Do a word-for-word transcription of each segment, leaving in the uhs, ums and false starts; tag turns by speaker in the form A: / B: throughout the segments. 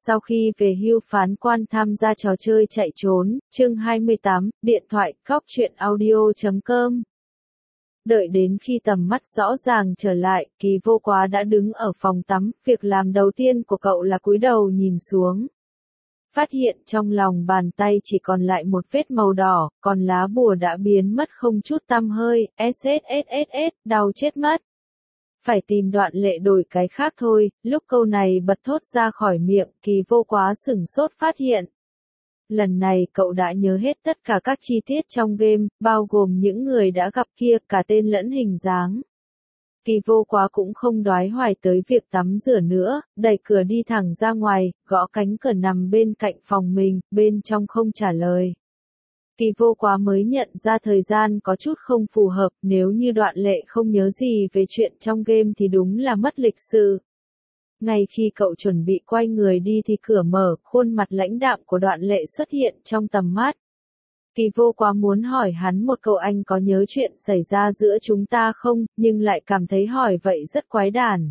A: Sau khi về hưu phán quan tham gia trò chơi chạy trốn, chương hai mươi tám, điện thoại, góc truyện audio chấm com. Đợi đến khi tầm mắt rõ ràng trở lại, Kỳ Vô Quá đã đứng ở phòng tắm, việc làm đầu tiên của cậu là cúi đầu nhìn xuống. Phát hiện trong lòng bàn tay chỉ còn lại một vết màu đỏ, còn lá bùa đã biến mất không chút tăm hơi, sss, đau chết mất. Phải tìm Đoạn Lệ đổi cái khác thôi, lúc câu này bật thốt ra khỏi miệng, Kỳ Vô Quá sửng sốt phát hiện. Lần này cậu đã nhớ hết tất cả các chi tiết trong game, bao gồm những người đã gặp kia, cả tên lẫn hình dáng. Kỳ Vô Quá cũng không đoái hoài tới việc tắm rửa nữa, đẩy cửa đi thẳng ra ngoài, gõ cánh cửa nằm bên cạnh phòng mình, bên trong không trả lời. Kỳ Vô Quá mới nhận ra thời gian có chút không phù hợp, nếu như Đoạn Lệ không nhớ gì về chuyện trong game thì đúng là mất lịch sự. Ngay khi cậu chuẩn bị quay người đi thì cửa mở, khuôn mặt lãnh đạm của Đoạn Lệ xuất hiện trong tầm mắt. Kỳ Vô Quá muốn hỏi hắn một câu anh có nhớ chuyện xảy ra giữa chúng ta không, nhưng lại cảm thấy hỏi vậy rất quái đản.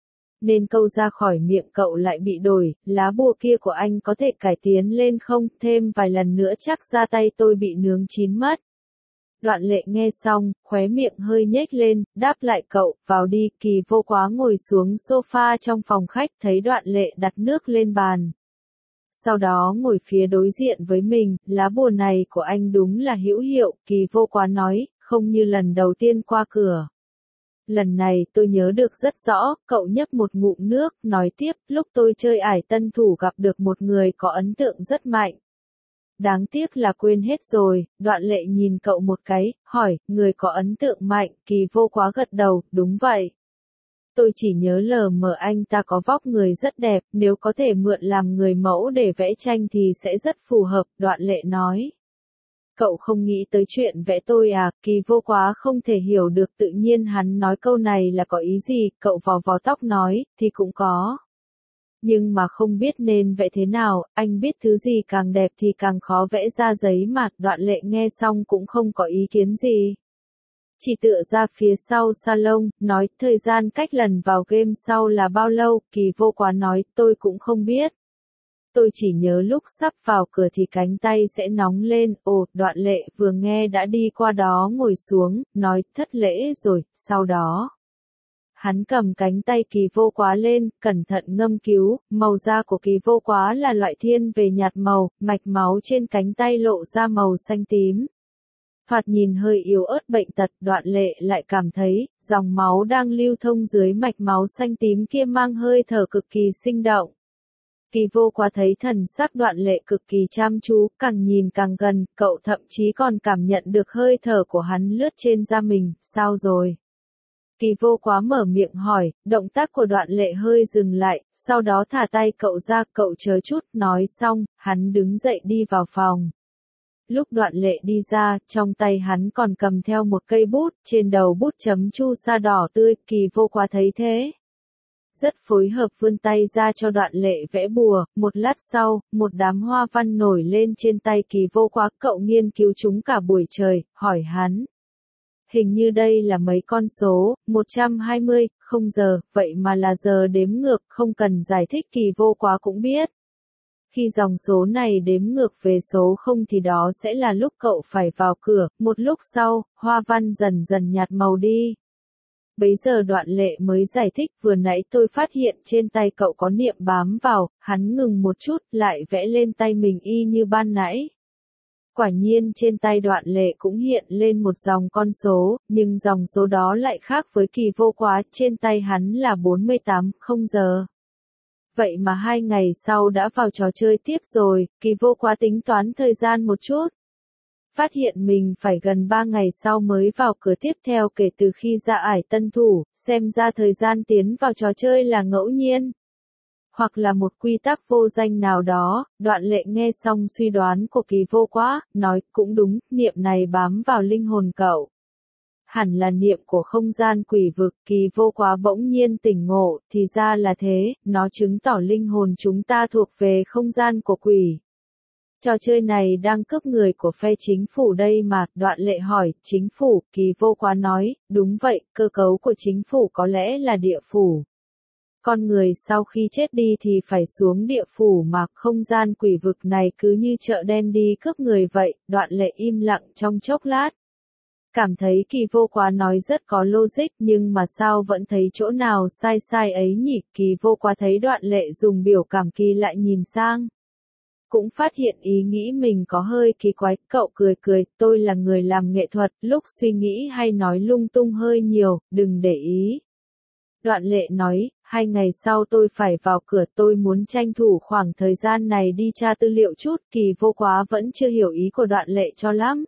A: Nên câu ra khỏi miệng cậu lại bị đổi, lá bùa kia của anh có thể cải tiến lên không, thêm vài lần nữa chắc ra tay tôi bị nướng chín mất. Đoạn Lệ nghe xong, khóe miệng hơi nhếch lên, đáp lại cậu, vào đi. Kỳ Vô Quá ngồi xuống sofa trong phòng khách, thấy Đoạn Lệ đặt nước lên bàn. Sau đó ngồi phía đối diện với mình, lá bùa này của anh đúng là hữu hiệu, Kỳ Vô Quá nói, không như lần đầu tiên qua cửa. Lần này tôi nhớ được rất rõ, cậu nhấp một ngụm nước, nói tiếp, lúc tôi chơi ải tân thủ gặp được một người có ấn tượng rất mạnh. Đáng tiếc là quên hết rồi. Đoạn Lệ nhìn cậu một cái, hỏi, người có ấn tượng mạnh, Kỳ Vô Quá gật đầu, đúng vậy. Tôi chỉ nhớ lờ mờ anh ta có vóc người rất đẹp, nếu có thể mượn làm người mẫu để vẽ tranh thì sẽ rất phù hợp, Đoạn Lệ nói. Cậu không nghĩ tới chuyện vẽ tôi à, Kỳ Vô Quá không thể hiểu được tự nhiên hắn nói câu này là có ý gì, cậu vò vò tóc nói, thì cũng có. Nhưng mà không biết nên vẽ thế nào, anh biết thứ gì càng đẹp thì càng khó vẽ ra giấy mà. Đoạn Lệ nghe xong cũng không có ý kiến gì. Chỉ tựa ra phía sau salon, nói, thời gian cách lần vào game sau là bao lâu, Kỳ Vô Quá nói, tôi cũng không biết. Tôi chỉ nhớ lúc sắp vào cửa thì cánh tay sẽ nóng lên, ồ, Đoạn Lệ vừa nghe đã đi qua đó ngồi xuống, nói, thất lễ rồi, sau đó. Hắn cầm cánh tay Kỳ Vô Quá lên, cẩn thận ngâm cứu, màu da của Kỳ Vô Quá là loại thiên về nhạt màu, mạch máu trên cánh tay lộ ra màu xanh tím. Thoạt nhìn hơi yếu ớt bệnh tật, Đoạn Lệ lại cảm thấy, dòng máu đang lưu thông dưới mạch máu xanh tím kia mang hơi thở cực kỳ sinh động. Kỳ Vô Quá thấy thần sắc Đoạn Lệ cực kỳ chăm chú, càng nhìn càng gần, cậu thậm chí còn cảm nhận được hơi thở của hắn lướt trên da mình, sao rồi? Kỳ Vô Quá mở miệng hỏi, động tác của Đoạn Lệ hơi dừng lại, sau đó thả tay cậu ra, cậu chờ chút, nói xong, hắn đứng dậy đi vào phòng. Lúc Đoạn Lệ đi ra, trong tay hắn còn cầm theo một cây bút, trên đầu bút chấm chu sa đỏ tươi, Kỳ Vô Quá thấy thế. Rất phối hợp vươn tay ra cho Đoạn Lệ vẽ bùa, một lát sau, một đám hoa văn nổi lên trên tay Kỳ Vô Quá, cậu nghiên cứu chúng cả buổi trời, hỏi hắn. Hình như đây là mấy con số, một trăm hai mươi, không giờ, vậy mà là giờ đếm ngược, không cần giải thích Kỳ Vô Quá cũng biết. Khi dòng số này đếm ngược về số không thì đó sẽ là lúc cậu phải vào cửa, một lúc sau, hoa văn dần dần nhạt màu đi. Bấy giờ Đoạn Lệ mới giải thích, vừa nãy tôi phát hiện trên tay cậu có niệm bám vào, hắn ngừng một chút, lại vẽ lên tay mình y như ban nãy. Quả nhiên trên tay Đoạn Lệ cũng hiện lên một dòng con số, nhưng dòng số đó lại khác với Kỳ Vô Quá, trên tay hắn là bốn mươi tám, không giờ. Vậy mà hai ngày sau đã vào trò chơi tiếp rồi, Kỳ Vô Quá tính toán thời gian một chút. Phát hiện mình phải gần ba ngày sau mới vào cửa tiếp theo kể từ khi ra ải tân thủ, xem ra thời gian tiến vào trò chơi là ngẫu nhiên. Hoặc là một quy tắc vô danh nào đó. Đoạn Lệ nghe xong suy đoán của Kỳ Vô Quá, nói, cũng đúng, niệm này bám vào linh hồn cậu. Hẳn là niệm của không gian quỷ vực. Kỳ Vô Quá bỗng nhiên tỉnh ngộ, thì ra là thế, nó chứng tỏ linh hồn chúng ta thuộc về không gian của quỷ. Trò chơi này đang cướp người của phe chính phủ đây mà. Đoạn Lệ hỏi, chính phủ? Kỳ Vô Quá nói, đúng vậy, cơ cấu của chính phủ có lẽ là địa phủ. Con người sau khi chết đi thì phải xuống địa phủ mà không gian quỷ vực này cứ như chợ đen đi cướp người vậy. Đoạn Lệ im lặng trong chốc lát. Cảm thấy Kỳ Vô Quá nói rất có logic nhưng mà sao vẫn thấy chỗ nào sai sai ấy nhỉ? Kỳ Vô Quá thấy Đoạn Lệ dùng biểu cảm kỳ lại nhìn sang. Cũng phát hiện ý nghĩ mình có hơi kỳ quái, cậu cười cười, tôi là người làm nghệ thuật, lúc suy nghĩ hay nói lung tung hơi nhiều, đừng để ý. Đoạn Lệ nói, hai ngày sau tôi phải vào cửa, tôi muốn tranh thủ khoảng thời gian này đi tra tư liệu chút. Kỳ Vô Quá vẫn chưa hiểu ý của Đoạn Lệ cho lắm.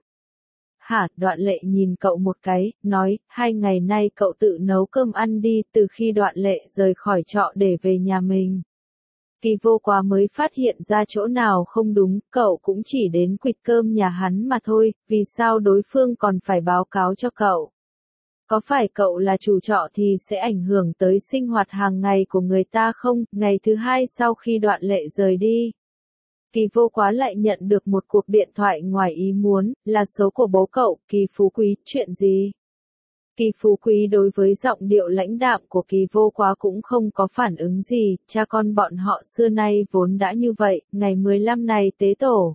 A: Hả? Đoạn Lệ nhìn cậu một cái, nói, hai ngày nay cậu tự nấu cơm ăn đi. Từ khi Đoạn Lệ rời khỏi trọ để về nhà mình, Kỳ Vô Quá mới phát hiện ra chỗ nào không đúng, cậu cũng chỉ đến quỵt cơm nhà hắn mà thôi, vì sao đối phương còn phải báo cáo cho cậu? Có phải cậu là chủ trọ thì sẽ ảnh hưởng tới sinh hoạt hàng ngày của người ta không? Ngày thứ hai sau khi Đoạn Lệ rời đi, Kỳ Vô Quá lại nhận được một cuộc điện thoại ngoài ý muốn, là số của bố cậu, Kỳ Phú Quý. Chuyện gì? Kỳ Phú Quý đối với giọng điệu lãnh đạm của Kỳ Vô Quá cũng không có phản ứng gì, cha con bọn họ xưa nay vốn đã như vậy. Ngày mười lăm này tế tổ.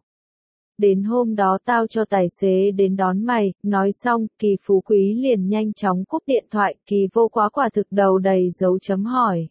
A: Đến hôm đó tao cho tài xế đến đón mày. Nói xong, Kỳ Phú Quý liền nhanh chóng cúp điện thoại. Kỳ Vô Quá quả thực đầu đầy dấu chấm hỏi.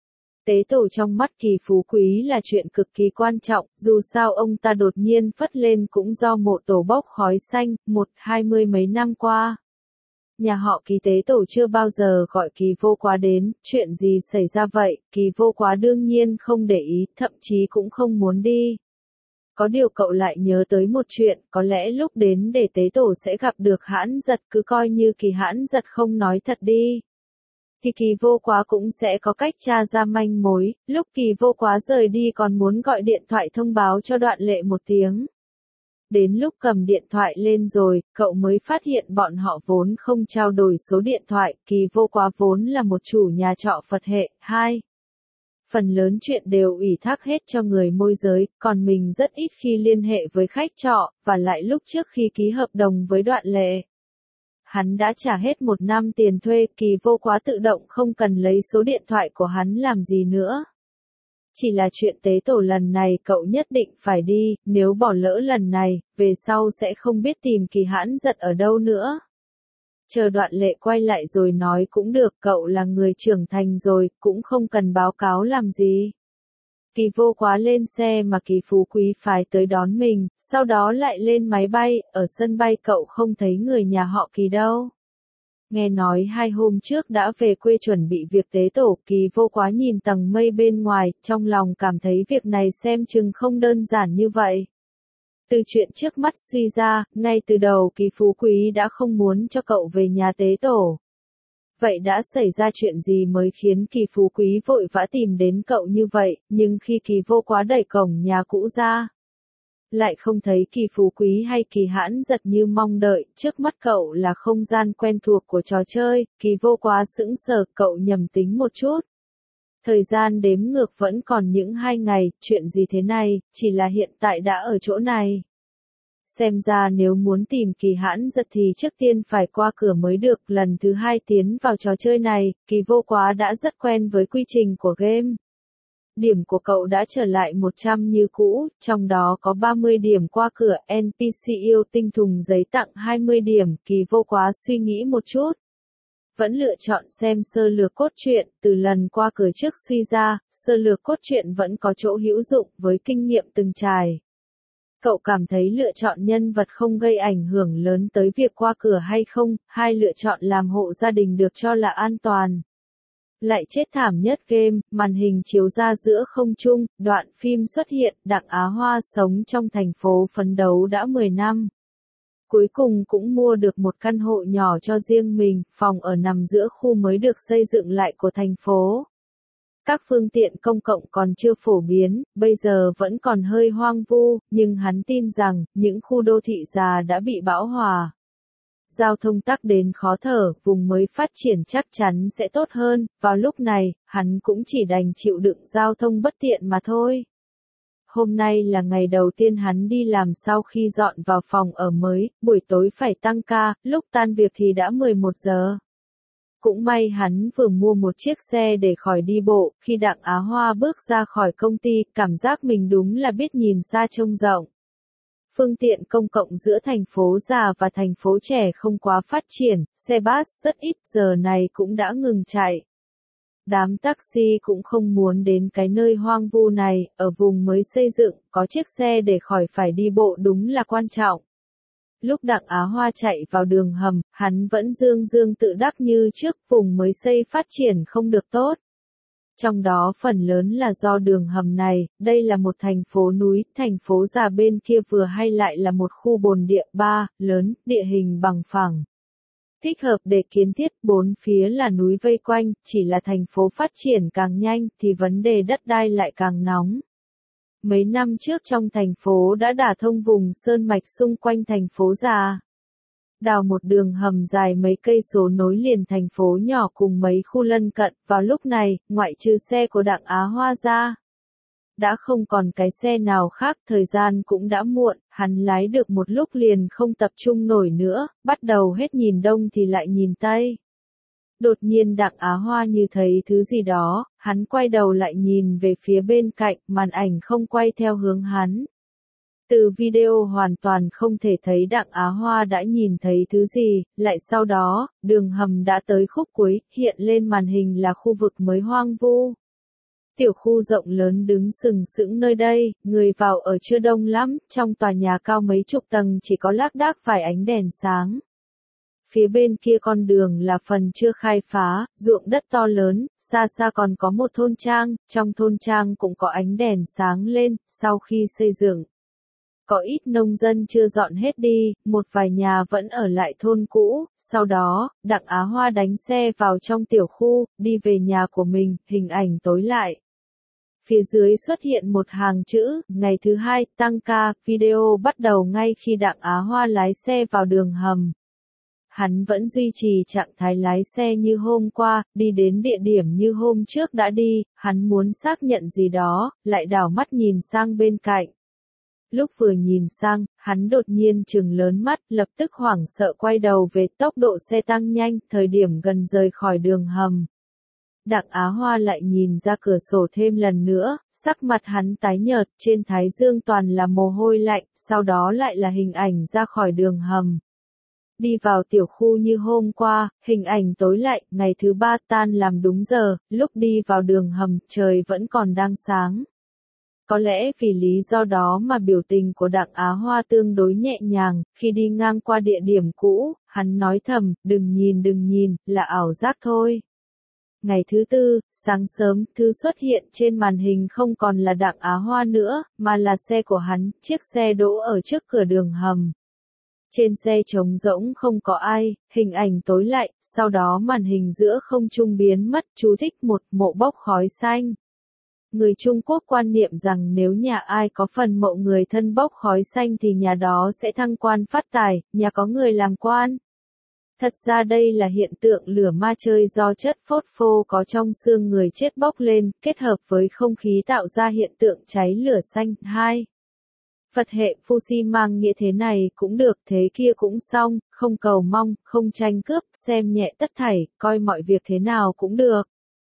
A: Tế tổ trong mắt Kỳ Phú Quý là chuyện cực kỳ quan trọng, dù sao ông ta đột nhiên phất lên cũng do mộ tổ bốc khói xanh. Một, hai mươi mấy năm qua, nhà họ Kỳ tế tổ chưa bao giờ gọi Kỳ Vô Quá đến. Chuyện gì xảy ra vậy? Kỳ Vô Quá đương nhiên không để ý, thậm chí cũng không muốn đi. Có điều cậu lại nhớ tới một chuyện, có lẽ lúc đến để tế tổ sẽ gặp được Hãn Giật, cứ coi như Kỳ Hãn Giật không nói thật đi. Thì Kỳ Vô Quá cũng sẽ có cách tra ra manh mối. Lúc Kỳ Vô Quá rời đi còn muốn gọi điện thoại thông báo cho Đoạn Lệ một tiếng. Đến lúc cầm điện thoại lên rồi, cậu mới phát hiện bọn họ vốn không trao đổi số điện thoại. Kỳ Vô Quá vốn là một chủ nhà trọ Phật hệ. Hai. Phần lớn chuyện đều ủy thác hết cho người môi giới, còn mình rất ít khi liên hệ với khách trọ, và lại lúc trước khi ký hợp đồng với Đoạn Lệ, hắn đã trả hết một năm tiền thuê. Kỳ Vô Quá tự động không cần lấy số điện thoại của hắn làm gì nữa. Chỉ là chuyện tế tổ lần này cậu nhất định phải đi, nếu bỏ lỡ lần này, về sau sẽ không biết tìm Kỳ Hãn Giật ở đâu nữa. Chờ Đoạn Lệ quay lại rồi nói cũng được, cậu là người trưởng thành rồi, cũng không cần báo cáo làm gì. Kỳ Vô Quá lên xe mà Kỳ Phú Quý phái tới đón mình, sau đó lại lên máy bay. Ở sân bay cậu không thấy người nhà họ Kỳ đâu. Nghe nói hai hôm trước đã về quê chuẩn bị việc tế tổ. Kỳ Vô Quá nhìn tầng mây bên ngoài, trong lòng cảm thấy việc này xem chừng không đơn giản như vậy. Từ chuyện trước mắt suy ra, ngay từ đầu Kỳ Phú Quý đã không muốn cho cậu về nhà tế tổ. Vậy đã xảy ra chuyện gì mới khiến Kỳ Phú Quý vội vã tìm đến cậu như vậy? Nhưng khi Kỳ Vô Quá đẩy cổng nhà cũ ra, lại không thấy Kỳ Phú Quý hay Kỳ Hãn Giật như mong đợi. Trước mắt cậu là không gian quen thuộc của trò chơi. Kỳ Vô Quá sững sờ, cậu nhầm tính một chút. Thời gian đếm ngược vẫn còn những hai ngày. Chuyện gì thế này? Chỉ là hiện tại đã ở chỗ này. Xem ra nếu muốn tìm Kỳ Hãn Giật thì trước tiên phải qua cửa mới được. Lần thứ hai tiến vào trò chơi này, Kỳ Vô Quá đã rất quen với quy trình của game. Điểm của cậu đã trở lại một trăm như cũ, trong đó có ba mươi điểm qua cửa. en pê xê yêu tinh thùng giấy tặng hai mươi điểm. Kỳ Vô Quá suy nghĩ một chút, vẫn lựa chọn xem sơ lược cốt truyện. Từ lần qua cửa trước suy ra, sơ lược cốt truyện vẫn có chỗ hữu dụng với kinh nghiệm từng trải. Cậu cảm thấy lựa chọn nhân vật không gây ảnh hưởng lớn tới việc qua cửa hay không. Hai lựa chọn làm hộ gia đình được cho là an toàn. Lại chết thảm nhất game, màn hình chiếu ra giữa không trung, đoạn phim xuất hiện, Đặng Á Hoa sống trong thành phố phấn đấu đã mười năm. Cuối cùng cũng mua được một căn hộ nhỏ cho riêng mình, phòng ở nằm giữa khu mới được xây dựng lại của thành phố. Các phương tiện công cộng còn chưa phổ biến, bây giờ vẫn còn hơi hoang vu, nhưng hắn tin rằng, những khu đô thị già đã bị bão hòa. Giao thông tắc đến khó thở, vùng mới phát triển chắc chắn sẽ tốt hơn. Vào lúc này, hắn cũng chỉ đành chịu đựng giao thông bất tiện mà thôi. Hôm nay là ngày đầu tiên hắn đi làm sau khi dọn vào phòng ở mới, buổi tối phải tăng ca, lúc tan việc thì đã mười một giờ. Cũng may hắn vừa mua một chiếc xe để khỏi đi bộ, khi Đặng Á Hoa bước ra khỏi công ty, cảm giác mình đúng là biết nhìn xa trông rộng. Phương tiện công cộng giữa thành phố già và thành phố trẻ không quá phát triển, xe bus rất ít, giờ này cũng đã ngừng chạy. Đám taxi cũng không muốn đến cái nơi hoang vu này, ở vùng mới xây dựng, có chiếc xe để khỏi phải đi bộ đúng là quan trọng. Lúc Đặng Á Hoa chạy vào đường hầm, hắn vẫn dương dương tự đắc như trước, vùng mới xây phát triển không được tốt. Trong đó phần lớn là do đường hầm này, đây là một thành phố núi, thành phố già bên kia vừa hay lại là một khu bồn địa ba, lớn, địa hình bằng phẳng. Thích hợp để kiến thiết, bốn phía là núi vây quanh, chỉ là thành phố phát triển càng nhanh thì vấn đề đất đai lại càng nóng. Mấy năm trước trong thành phố đã đả thông vùng sơn mạch xung quanh thành phố già. Đào một đường hầm dài mấy cây số nối liền thành phố nhỏ cùng mấy khu lân cận, vào lúc này, ngoại trừ xe của Đặng Á Hoa ra. Đã không còn cái xe nào khác, thời gian cũng đã muộn, hắn lái được một lúc liền không tập trung nổi nữa, bắt đầu hết nhìn đông thì lại nhìn tây. Đột nhiên Đặng Á Hoa như thấy thứ gì đó, hắn quay đầu lại nhìn về phía bên cạnh, màn ảnh không quay theo hướng hắn. Từ video hoàn toàn không thể thấy Đặng Á Hoa đã nhìn thấy thứ gì, lại sau đó, đường hầm đã tới khúc cuối, hiện lên màn hình là khu vực mới hoang vu. Tiểu khu rộng lớn đứng sừng sững nơi đây, người vào ở chưa đông lắm, trong tòa nhà cao mấy chục tầng chỉ có lác đác vài ánh đèn sáng. Phía bên kia con đường là phần chưa khai phá, ruộng đất to lớn, xa xa còn có một thôn trang, trong thôn trang cũng có ánh đèn sáng lên, sau khi xây dựng. Có ít nông dân chưa dọn hết đi, một vài nhà vẫn ở lại thôn cũ, sau đó, Đặng Á Hoa đánh xe vào trong tiểu khu, đi về nhà của mình, hình ảnh tối lại. Phía dưới xuất hiện một hàng chữ, ngày thứ hai, tăng ca, video bắt đầu ngay khi Đặng Á Hoa lái xe vào đường hầm. Hắn vẫn duy trì trạng thái lái xe như hôm qua, đi đến địa điểm như hôm trước đã đi, hắn muốn xác nhận gì đó, lại đảo mắt nhìn sang bên cạnh. Lúc vừa nhìn sang, hắn đột nhiên trừng lớn mắt, lập tức hoảng sợ quay đầu về, tốc độ xe tăng nhanh, thời điểm gần rời khỏi đường hầm. Đặng Á Hoa lại nhìn ra cửa sổ thêm lần nữa, sắc mặt hắn tái nhợt, trên thái dương toàn là mồ hôi lạnh, sau đó lại là hình ảnh ra khỏi đường hầm. Đi vào tiểu khu như hôm qua, hình ảnh tối lại, ngày thứ ba tan làm đúng giờ, lúc đi vào đường hầm, trời vẫn còn đang sáng. Có lẽ vì lý do đó mà biểu tình của Đặng Á Hoa tương đối nhẹ nhàng, khi đi ngang qua địa điểm cũ, hắn nói thầm, đừng nhìn đừng nhìn, là ảo giác thôi. Ngày thứ tư, sáng sớm, thứ xuất hiện trên màn hình không còn là Đặng Á Hoa nữa, mà là xe của hắn, chiếc xe đỗ ở trước cửa đường hầm. Trên xe trống rỗng không có ai, hình ảnh tối lại, sau đó màn hình giữa không trung biến mất, chú thích một mộ bốc khói xanh. Người Trung Quốc quan niệm rằng nếu nhà ai có phần mộ người thân bốc khói xanh thì nhà đó sẽ thăng quan phát tài, nhà có người làm quan. Thật ra đây là hiện tượng lửa ma chơi do chất phốt phô có trong xương người chết bốc lên, kết hợp với không khí tạo ra hiện tượng cháy lửa xanh. hai. Phật hệ Fuji mang nghĩa thế này cũng được, thế kia cũng xong, không cầu mong, không tranh cướp, xem nhẹ tất thảy, coi mọi việc thế nào cũng được.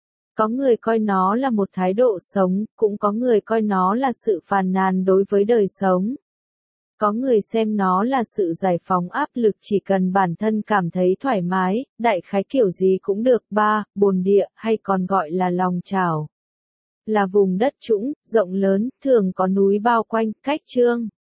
A: Có người coi nó là một thái độ sống, cũng có người coi nó là sự phàn nàn đối với đời sống. Có người xem nó là sự giải phóng áp lực chỉ cần bản thân cảm thấy thoải mái, đại khái kiểu gì cũng được. ba. Bồn địa, hay còn gọi là lòng chảo. Là vùng đất trũng, rộng lớn, thường có núi bao quanh, cách trương.